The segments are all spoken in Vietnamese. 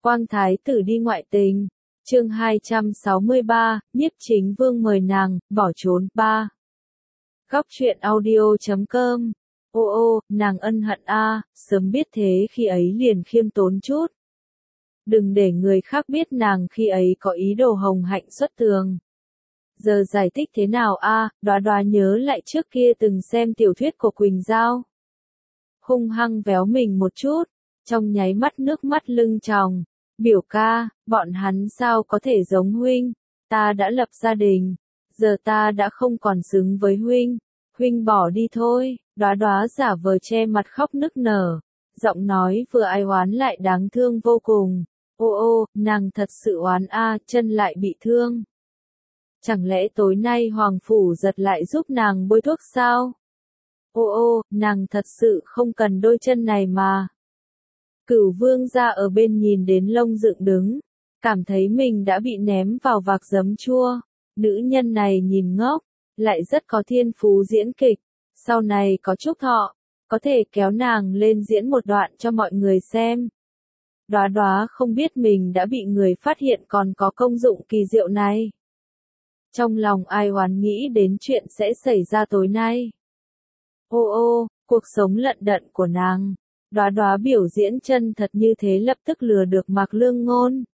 Quang Thái tử đi ngoại tình. Chương 263, Nhiếp Chính Vương mời nàng, bỏ trốn. 3. Góc truyện audio.com. Ô ô, nàng ân hận a, sớm biết thế khi ấy liền khiêm tốn chút. Đừng để người khác biết nàng khi ấy có ý đồ hồng hạnh xuất tường. Giờ giải thích thế nào a? Đoá đoá nhớ lại trước kia từng xem tiểu thuyết của Quỳnh Giao. Hung hăng véo mình một chút, trong nháy mắt nước mắt lưng tròng. Biểu ca, bọn hắn sao có thể giống huynh, ta đã lập gia đình, giờ ta đã không còn xứng với huynh bỏ đi thôi. Đoá đoá giả vờ che mặt khóc nức nở, giọng nói vừa ai oán lại đáng thương vô cùng. Ô ô, nàng thật sự oán a, chân lại bị thương. Chẳng lẽ tối nay Hoàng Phủ Giật lại giúp nàng bôi thuốc sao? Ô ô, nàng thật sự không cần đôi chân này mà. Cửu Vương gia ở bên nhìn đến lông dựng đứng, cảm thấy mình đã bị ném vào vạc giấm chua. Nữ nhân này nhìn ngốc, lại rất có thiên phú diễn kịch, sau này có chúc thọ, có thể kéo nàng lên diễn một đoạn cho mọi người xem. Đoá đoá không biết mình đã bị người phát hiện còn có công dụng kỳ diệu này. Trong lòng ai oán nghĩ đến chuyện sẽ xảy ra tối nay. Ô ô, cuộc sống lận đận của nàng. Đoá đoá biểu diễn chân thật như thế lập tức lừa được Mạc Lương Ngôn.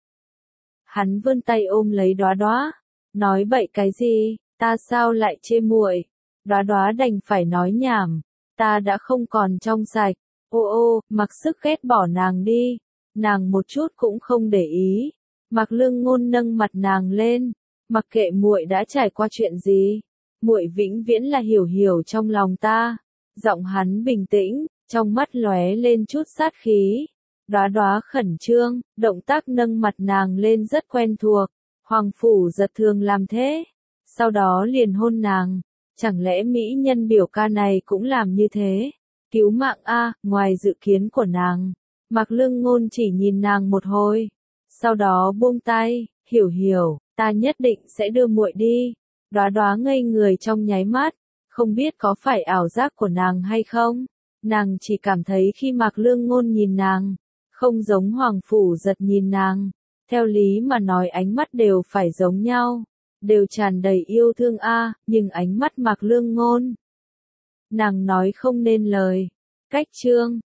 Hắn vươn tay ôm lấy đoá đoá, nói bậy cái gì, ta sao lại chê muội? Đoá đoá đành phải nói nhảm, ta đã không còn trong sạch. Ô ô, mặc sức ghét bỏ nàng đi, nàng một chút cũng không để ý. Mạc Lương Ngôn nâng mặt nàng lên, mặc kệ muội đã trải qua chuyện gì, muội vĩnh viễn là hiểu hiểu trong lòng ta. Giọng hắn bình tĩnh, trong mắt lóe lên chút sát khí. Đoá đoá khẩn trương, động tác nâng mặt nàng lên rất quen thuộc. Hoàng Phủ Giật thường làm thế, sau đó liền hôn nàng. Chẳng lẽ mỹ nhân biểu ca này cũng làm như thế? Cứu mạng a, ngoài dự kiến của nàng. Mạc Lương Ngôn chỉ nhìn nàng một hồi, sau đó buông tay, hiểu hiểu, ta nhất định sẽ đưa muội đi. Đoá đoá ngây người trong nháy mắt, không biết có phải ảo giác của nàng hay không. Nàng chỉ cảm thấy khi Mạc Lương Ngôn nhìn nàng, không giống Hoàng Phủ Giật nhìn nàng. Theo lý mà nói ánh mắt đều phải giống nhau, đều tràn đầy yêu thương a, nhưng ánh mắt Mạc Lương Ngôn. Nàng nói không nên lời. Cách chương